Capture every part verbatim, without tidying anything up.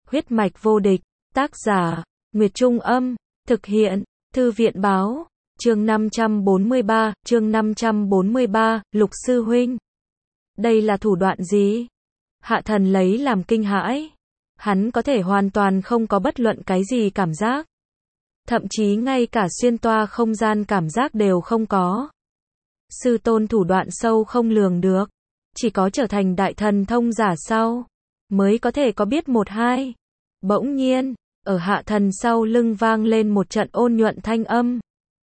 Huyết mạch vô địch, tác giả, Nguyệt Trung Âm, thực hiện, Thư viện Báo, chương năm trăm bốn mươi ba, chương năm trăm bốn mươi ba, Lục sư huynh. Đây là thủ đoạn gì? Hạ Thần lấy làm kinh hãi. Hắn có thể hoàn toàn không có bất luận cái gì cảm giác. Thậm chí ngay cả xuyên toa không gian cảm giác đều không có. Sư tôn thủ đoạn sâu không lường được. Chỉ có trở thành đại thần thông giả sau, mới có thể có biết một hai. Bỗng nhiên, ở Hạ Thần sau lưng vang lên một trận ôn nhuận thanh âm.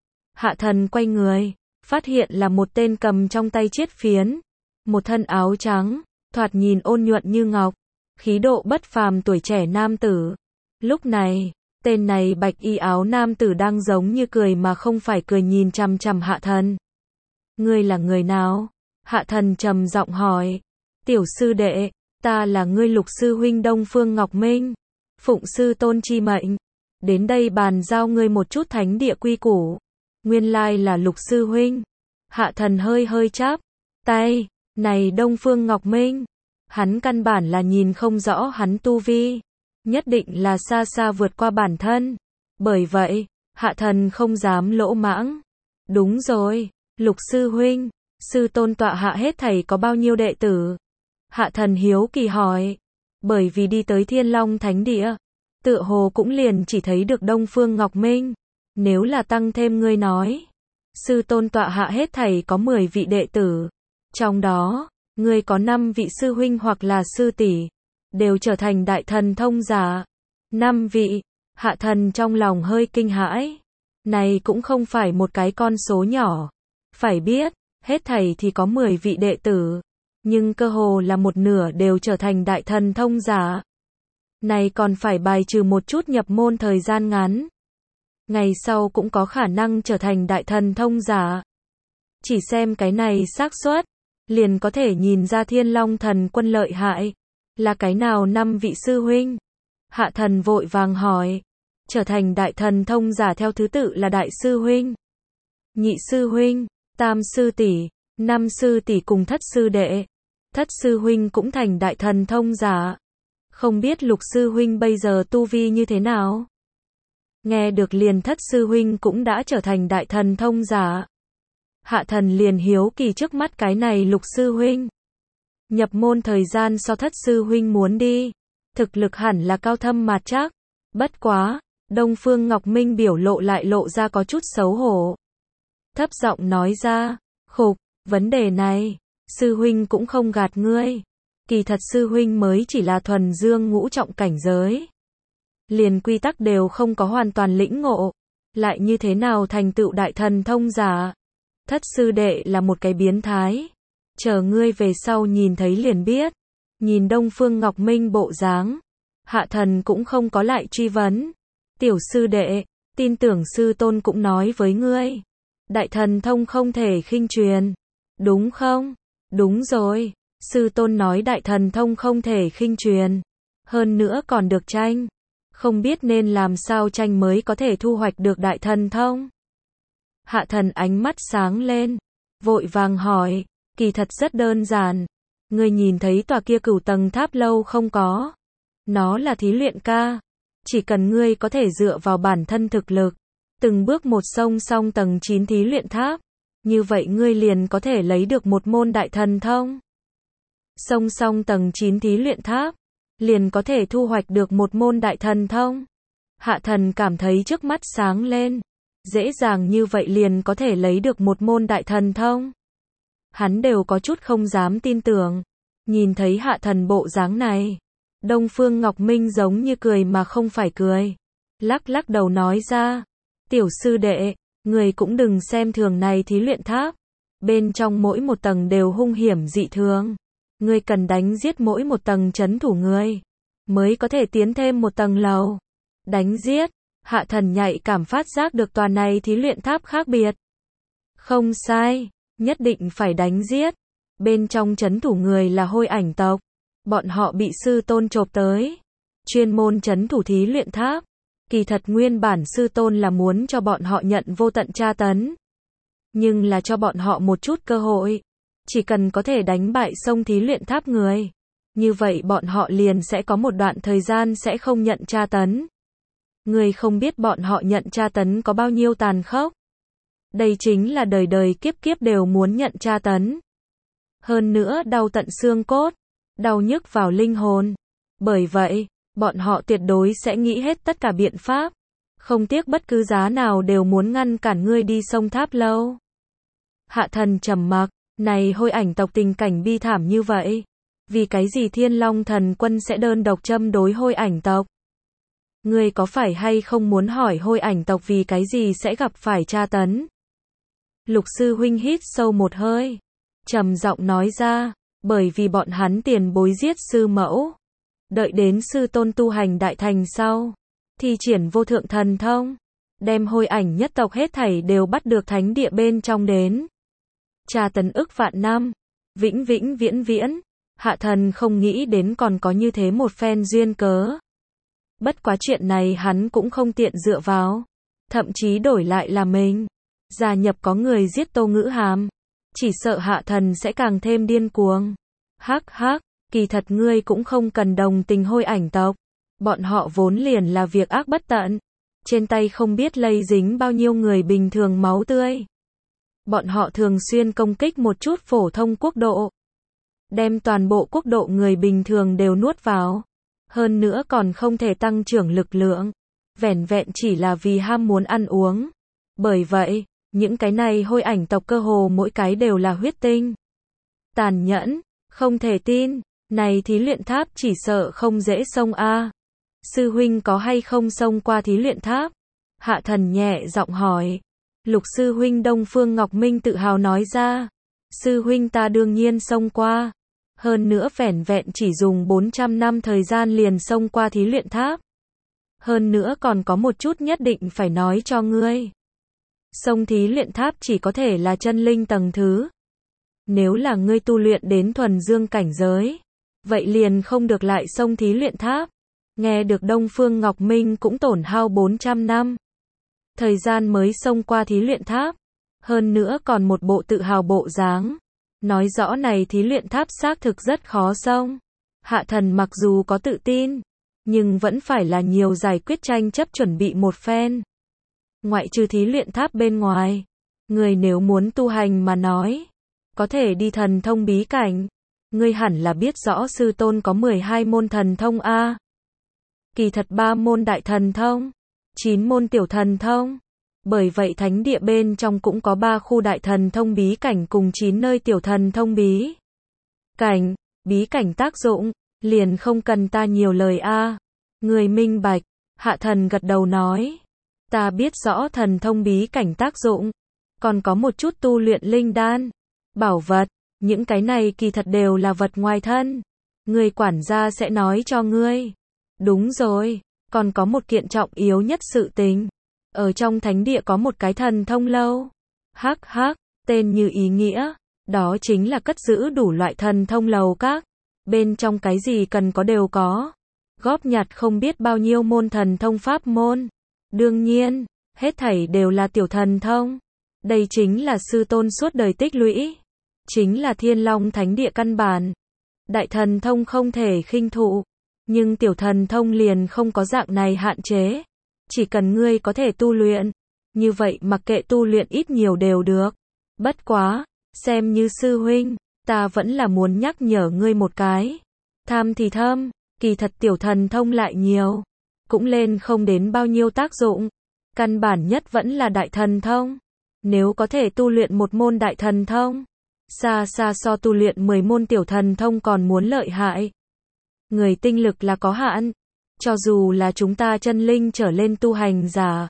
Hạ Thần quay người, phát hiện là một tên cầm trong tay chiết phiến. Một thân áo trắng, thoạt nhìn ôn nhuận như ngọc, khí độ bất phàm tuổi trẻ nam tử. Lúc này, tên này bạch y áo nam tử đang giống như cười mà không phải cười nhìn chằm chằm Hạ Thần. Ngươi là người nào? Hạ Thần trầm giọng hỏi. Tiểu sư đệ, ta là ngươi Lục sư huynh Đông Phương Ngọc Minh. Phụng sư tôn chi mệnh, đến đây bàn giao ngươi một chút thánh địa quy củ. Nguyên lai là Lục sư huynh. Hạ Thần hơi hơi chắp tay, này Đông Phương Ngọc Minh, hắn căn bản là nhìn không rõ hắn tu vi, nhất định là xa xa vượt qua bản thân. Bởi vậy, Hạ Thần không dám lỗ mãng. Đúng rồi, Lục sư huynh, sư tôn tọa hạ hết thảy có bao nhiêu đệ tử? Hạ Thần hiếu kỳ hỏi. Bởi vì đi tới Thiên Long Thánh Địa, tựa hồ cũng liền chỉ thấy được Đông Phương Ngọc Minh. Nếu là tăng thêm ngươi nói, sư tôn tọa hạ hết thảy có mười vị đệ tử. Trong đó, ngươi có năm vị sư huynh hoặc là sư tỷ, đều trở thành đại thần thông giả. Năm vị, Hạ Thần trong lòng hơi kinh hãi. Này cũng không phải một cái con số nhỏ. Phải biết, hết thảy thì có mười vị đệ tử. Nhưng cơ hồ là một nửa đều trở thành đại thần thông giả. Này còn phải bài trừ một chút nhập môn thời gian ngắn. Ngày sau cũng có khả năng trở thành đại thần thông giả. Chỉ xem cái này xác suất, liền có thể nhìn ra Thiên Long thần quân lợi hại. Là cái nào năm vị sư huynh? Hạ Thần vội vàng hỏi. Trở thành đại thần thông giả theo thứ tự là đại sư huynh, nhị sư huynh, tam sư tỷ, năm sư tỷ cùng thất sư đệ. Thất sư huynh cũng thành đại thần thông giả. Không biết Lục sư huynh bây giờ tu vi như thế nào? Nghe được liền thất sư huynh cũng đã trở thành đại thần thông giả. Hạ Thần liền hiếu kỳ trước mắt cái này Lục sư huynh. Nhập môn thời gian so thất sư huynh muốn đi. Thực lực hẳn là cao thâm mạt chắc. Bất quá, Đông Phương Ngọc Minh biểu lộ lại lộ ra có chút xấu hổ. Thấp giọng nói ra, khục, vấn đề này, sư huynh cũng không gạt ngươi. Kỳ thật sư huynh mới chỉ là thuần dương ngũ trọng cảnh giới. Liền quy tắc đều không có hoàn toàn lĩnh ngộ. Lại như thế nào thành tựu đại thần thông giả? Thất sư đệ là một cái biến thái. Chờ ngươi về sau nhìn thấy liền biết. Nhìn Đông Phương Ngọc Minh bộ dáng, Hạ Thần cũng không có lại truy vấn. Tiểu sư đệ, tin tưởng sư tôn cũng nói với ngươi. Đại thần thông không thể khinh truyền. Đúng không? Đúng rồi. Sư tôn nói đại thần thông không thể khinh truyền. Hơn nữa còn được tranh. Không biết nên làm sao tranh mới có thể thu hoạch được đại thần thông. Hạ Thần ánh mắt sáng lên. Vội vàng hỏi. Kỳ thật rất đơn giản. Ngươi nhìn thấy tòa kia cửu tầng tháp lâu không có? Nó là thí luyện ca. Chỉ cần ngươi có thể dựa vào bản thân thực lực, từng bước một song song tầng chín thí luyện tháp, như vậy ngươi liền có thể lấy được một môn đại thần thông. Song song tầng chín thí luyện tháp, liền có thể thu hoạch được một môn đại thần thông. Hạ Thần cảm thấy trước mắt sáng lên. Dễ dàng như vậy liền có thể lấy được một môn đại thần thông. Hắn đều có chút không dám tin tưởng. Nhìn thấy Hạ Thần bộ dáng này, Đông Phương Ngọc Minh giống như cười mà không phải cười. Lắc lắc đầu nói ra. Tiểu sư đệ, người cũng đừng xem thường này thí luyện tháp. Bên trong mỗi một tầng đều hung hiểm dị thường. Ngươi cần đánh giết mỗi một tầng trấn thủ ngươi, mới có thể tiến thêm một tầng lầu. Đánh giết, Hạ Thần nhạy cảm phát giác được tòa này thí luyện tháp khác biệt. Không sai, nhất định phải đánh giết. Bên trong trấn thủ người là Hôi Ảnh tộc. Bọn họ bị sư tôn chộp tới. Chuyên môn trấn thủ thí luyện tháp. Kỳ thật nguyên bản sư tôn là muốn cho bọn họ nhận vô tận tra tấn. Nhưng là cho bọn họ một chút cơ hội. Chỉ cần có thể đánh bại sông thí luyện tháp người, Như vậy bọn họ liền sẽ có một đoạn thời gian sẽ không nhận tra tấn. Ngươi không biết bọn họ nhận tra tấn có bao nhiêu tàn khốc. Đây chính là đời đời kiếp kiếp đều muốn nhận tra tấn. Hơn nữa đau tận xương cốt, đau nhức vào linh hồn. Bởi vậy, bọn họ tuyệt đối sẽ nghĩ hết tất cả biện pháp, không tiếc bất cứ giá nào đều muốn ngăn cản ngươi đi sông Tháp Lâu. Hạ thần trầm mặc, này Hôi Ảnh tộc tình cảnh bi thảm như vậy. Vì cái gì Thiên Long thần quân sẽ đơn độc châm đối Hôi Ảnh tộc? Ngươi có phải hay không muốn hỏi Hôi Ảnh tộc vì cái gì sẽ gặp phải tra tấn? Lục sư huynh hít sâu một hơi, trầm giọng nói ra, bởi vì bọn hắn tiền bối giết sư mẫu. Đợi đến sư tôn tu hành đại thành sau, thi triển vô thượng thần thông, đem Hôi Ảnh nhất tộc hết thảy đều bắt được thánh địa bên trong đến. Tra tấn ức vạn năm, vĩnh vĩnh viễn viễn, hạ thần không nghĩ đến còn có như thế một phen duyên cớ. Bất quá chuyện này hắn cũng không tiện dựa vào, thậm chí đổi lại là mình gia nhập có người giết Tô Ngữ Hàm, chỉ sợ hạ thần sẽ càng thêm điên cuồng. Hắc hắc, kỳ thật ngươi cũng không cần đồng tình Hôi Ảnh tộc, bọn họ vốn liền là việc ác bất tận, trên tay không biết lây dính bao nhiêu người bình thường máu tươi. Bọn họ thường xuyên công kích một chút phổ thông quốc độ, đem toàn bộ quốc độ người bình thường đều nuốt vào, hơn nữa còn không thể tăng trưởng lực lượng, vẻn vẹn chỉ là vì ham muốn ăn uống. Bởi vậy, những cái này Hôi Ảnh tộc cơ hồ mỗi cái đều là huyết tinh. Tàn nhẫn, không thể tin, này thí luyện tháp chỉ sợ không dễ xông a. Sư huynh có hay không xông qua thí luyện tháp? Hạ thần nhẹ giọng hỏi. Lục sư huynh Đông Phương Ngọc Minh tự hào nói ra. Sư huynh ta đương nhiên xông qua. Hơn nữa vẻn vẹn chỉ dùng bốn trăm năm thời gian liền xông qua thí luyện tháp. Hơn nữa còn có một chút nhất định phải nói cho ngươi. Xông thí luyện tháp chỉ có thể là chân linh tầng thứ. Nếu là ngươi tu luyện đến thuần dương cảnh giới, vậy liền không được lại xông thí luyện tháp. Nghe được Đông Phương Ngọc Minh cũng tổn hao bốn trăm năm. Thời gian mới xông qua thí luyện tháp. Hơn nữa còn một bộ tự hào bộ dáng. Nói rõ này thí luyện tháp xác thực rất khó xông. Hạ thần mặc dù có tự tin, nhưng vẫn phải là nhiều giải quyết tranh chấp chuẩn bị một phen. Ngoại trừ thí luyện tháp bên ngoài, người nếu muốn tu hành mà nói, có thể đi thần thông bí cảnh. Ngươi hẳn là biết rõ sư tôn có mười hai môn thần thông a. Kỳ thật ba môn đại thần thông, chín môn tiểu thần thông. Bởi vậy thánh địa bên trong cũng có ba khu đại thần thông bí cảnh cùng chín nơi tiểu thần thông bí cảnh. Bí cảnh tác dụng, liền không cần ta nhiều lời a. Người minh bạch, hạ thần gật đầu nói. Ta biết rõ thần thông bí cảnh tác dụng, còn có một chút tu luyện linh đan, bảo vật, những cái này kỳ thật đều là vật ngoài thân. Người quản gia sẽ nói cho ngươi. Đúng rồi, còn có một kiện trọng yếu nhất sự tình. Ở trong thánh địa có một cái thần thông lâu. Hắc hắc, tên như ý nghĩa, đó chính là cất giữ đủ loại thần thông lầu các. Bên trong cái gì cần có đều có. Góp nhặt không biết bao nhiêu môn thần thông pháp môn. Đương nhiên, hết thảy đều là tiểu thần thông. Đây chính là sư tôn suốt đời tích lũy. Chính là Thiên Long thánh địa căn bản. Đại thần thông không thể khinh thụ. Nhưng tiểu thần thông liền không có dạng này hạn chế. Chỉ cần ngươi có thể tu luyện. Như vậy mặc kệ tu luyện ít nhiều đều được. Bất quá, xem như sư huynh, ta vẫn là muốn nhắc nhở ngươi một cái. Tham thì thơm, kỳ thật tiểu thần thông lại nhiều. Cũng lên không đến bao nhiêu tác dụng. Căn bản nhất vẫn là đại thần thông. Nếu có thể tu luyện một môn đại thần thông, xa xa so tu luyện mười môn tiểu thần thông còn muốn lợi hại. Người tinh lực là có hạn. Cho dù là chúng ta chân linh trở lên tu hành giả,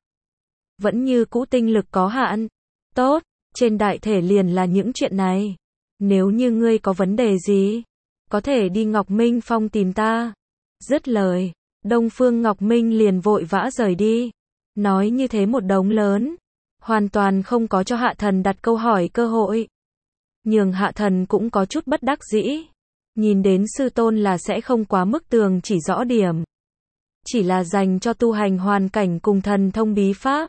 vẫn như cũ tinh lực có hạn. Tốt, trên đại thể liền là những chuyện này. Nếu như ngươi có vấn đề gì, có thể đi Ngọc Minh Phong tìm ta. Dứt lời, Đông Phương Ngọc Minh liền vội vã rời đi. Nói như thế một đống lớn, hoàn toàn không có cho hạ thần đặt câu hỏi cơ hội. Nhường hạ thần cũng có chút bất đắc dĩ. Nhìn đến sư tôn là sẽ không quá mức tường chỉ rõ điểm. Chỉ là dành cho tu hành hoàn cảnh cùng thần thông bí pháp.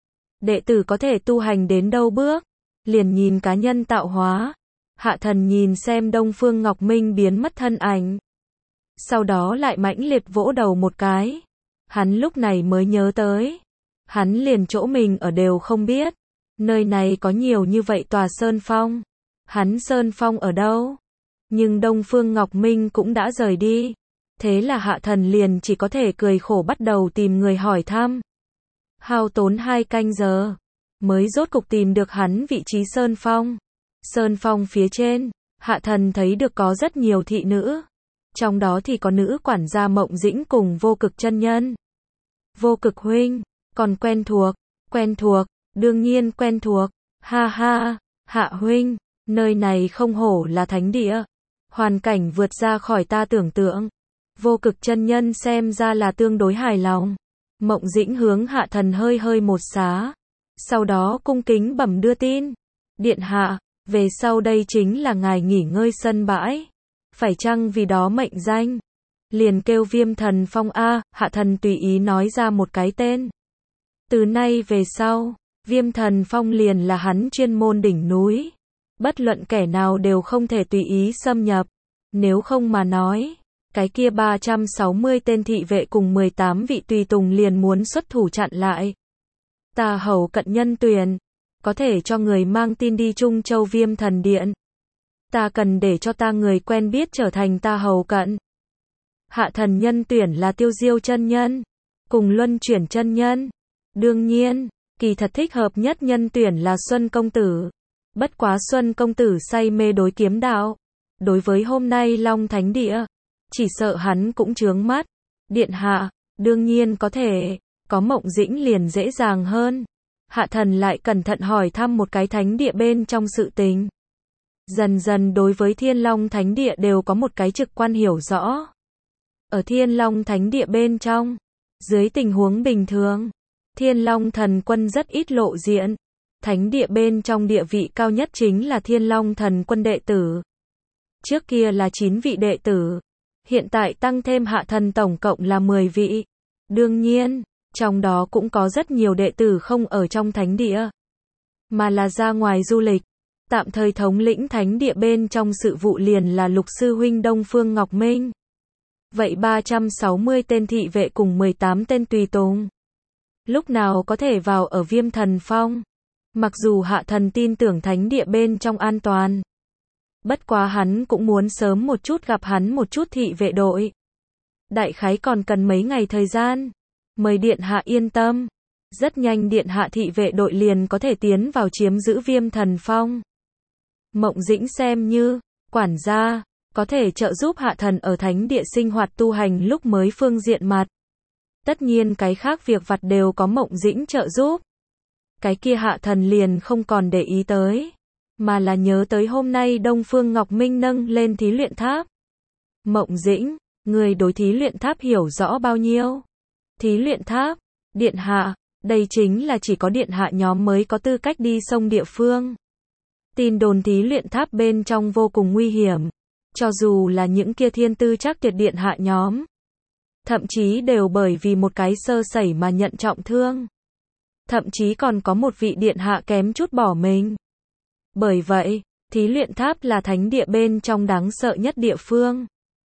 Đệ tử có thể tu hành đến đâu bước, liền nhìn cá nhân tạo hóa. Hạ thần nhìn xem Đông Phương Ngọc Minh biến mất thân ảnh, sau đó lại mãnh liệt vỗ đầu một cái. Hắn lúc này mới nhớ tới, hắn liền chỗ mình ở đều không biết, nơi này có nhiều như vậy tòa sơn phong, hắn sơn phong ở đâu? Nhưng Đông Phương Ngọc Minh cũng đã rời đi, thế là Hạ Thần liền chỉ có thể cười khổ bắt đầu tìm người hỏi thăm. Hao tốn hai canh giờ, mới rốt cục tìm được hắn vị trí sơn phong. Sơn phong phía trên, Hạ Thần thấy được có rất nhiều thị nữ, trong đó thì có nữ quản gia Mộng Dĩnh cùng Vô Cực chân nhân. Vô Cực huynh, còn quen thuộc, quen thuộc, đương nhiên quen thuộc, ha ha, Hạ huynh, nơi này không hổ là thánh địa, hoàn cảnh vượt ra khỏi ta tưởng tượng. Vô Cực chân nhân xem ra là tương đối hài lòng. Mộng Dĩnh hướng Hạ Thần hơi hơi một xá, sau đó cung kính bẩm đưa tin. Điện hạ, về sau đây chính là ngài nghỉ ngơi sân bãi, phải chăng vì đó mệnh danh? Liền kêu Viêm Thần Phong a. Hạ Thần tùy ý nói ra một cái tên. Từ nay về sau, Viêm Thần Phong liền là hắn chuyên môn đỉnh núi, bất luận kẻ nào đều không thể tùy ý xâm nhập, nếu không mà nói, cái kia ba trăm sáu mươi tên thị vệ cùng mười tám vị tùy tùng liền muốn xuất thủ chặn lại. Tà hầu cận nhân tuyển, có thể cho người mang tin đi Trung Châu Viêm Thần Điện. Ta cần để cho ta người quen biết trở thành ta hầu cận. Hạ Thần nhân tuyển là Tiêu Diêu chân nhân, cùng Luân Chuyển chân nhân. Đương nhiên, kỳ thật thích hợp nhất nhân tuyển là Xuân công tử. Bất quá Xuân công tử say mê đối kiếm đạo, đối với hôm nay Long Thánh Địa, chỉ sợ hắn cũng chướng mắt. Điện hạ, đương nhiên có thể, có Mộng Dĩnh liền dễ dàng hơn. Hạ Thần lại cẩn thận hỏi thăm một cái thánh địa bên trong sự tình. Dần dần đối với Thiên Long Thánh Địa đều có một cái trực quan hiểu rõ. Ở Thiên Long Thánh Địa bên trong, dưới tình huống bình thường, Thiên Long Thần Quân rất ít lộ diện. Thánh địa bên trong địa vị cao nhất chính là Thiên Long Thần Quân đệ tử. Trước kia là chín vị đệ tử, hiện tại tăng thêm Hạ Thần tổng cộng là mười vị. Đương nhiên, trong đó cũng có rất nhiều đệ tử không ở trong thánh địa, mà là ra ngoài du lịch. Tạm thời thống lĩnh thánh địa bên trong sự vụ liền là Lục sư huynh Đông Phương Ngọc Minh. Vậy ba trăm sáu mươi tên thị vệ cùng mười tám tên tùy tùng, lúc nào có thể vào ở Viêm Thần Phong? Mặc dù Hạ Thần tin tưởng thánh địa bên trong an toàn, bất quá hắn cũng muốn sớm một chút gặp hắn một chút thị vệ đội. Đại khái còn cần mấy ngày thời gian. Mời điện hạ yên tâm, rất nhanh điện hạ thị vệ đội liền có thể tiến vào chiếm giữ Viêm Thần Phong. Mộng Dĩnh xem như quản gia, có thể trợ giúp Hạ Thần ở thánh địa sinh hoạt tu hành lúc mới phương diện mặt. Tất nhiên cái khác việc vặt đều có Mộng Dĩnh trợ giúp. Cái kia Hạ Thần liền không còn để ý tới, mà là nhớ tới hôm nay Đông Phương Ngọc Minh nâng lên thí luyện tháp. Mộng Dĩnh, người đối thí luyện tháp hiểu rõ bao nhiêu? Thí luyện tháp, điện hạ, đây chính là chỉ có điện hạ nhóm mới có tư cách đi sông địa phương. Tin đồn thí luyện tháp bên trong vô cùng nguy hiểm, cho dù là những kia thiên tư chắc tuyệt điện hạ nhóm, thậm chí đều bởi vì một cái sơ sẩy mà nhận trọng thương. Thậm chí còn có một vị điện hạ kém chút bỏ mình. Bởi vậy, thí luyện tháp là thánh địa bên trong đáng sợ nhất địa phương.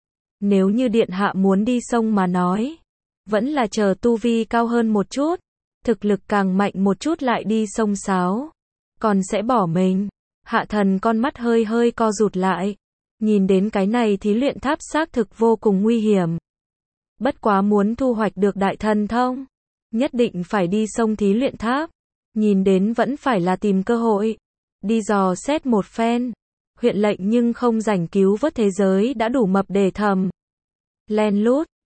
Nếu như điện hạ muốn đi sông mà nói, vẫn là chờ tu vi cao hơn một chút, thực lực càng mạnh một chút lại đi sông sáo, còn sẽ bỏ mình. Hạ Thần con mắt hơi hơi co rụt lại, nhìn đến cái này thí luyện tháp xác thực vô cùng nguy hiểm. Bất quá muốn thu hoạch được đại thần thông, nhất định phải đi sông thí luyện tháp, nhìn đến vẫn phải là tìm cơ hội, đi dò xét một phen. Huyện lệnh nhưng không rảnh cứu vớt thế giới đã đủ mập để thầm. Len lút,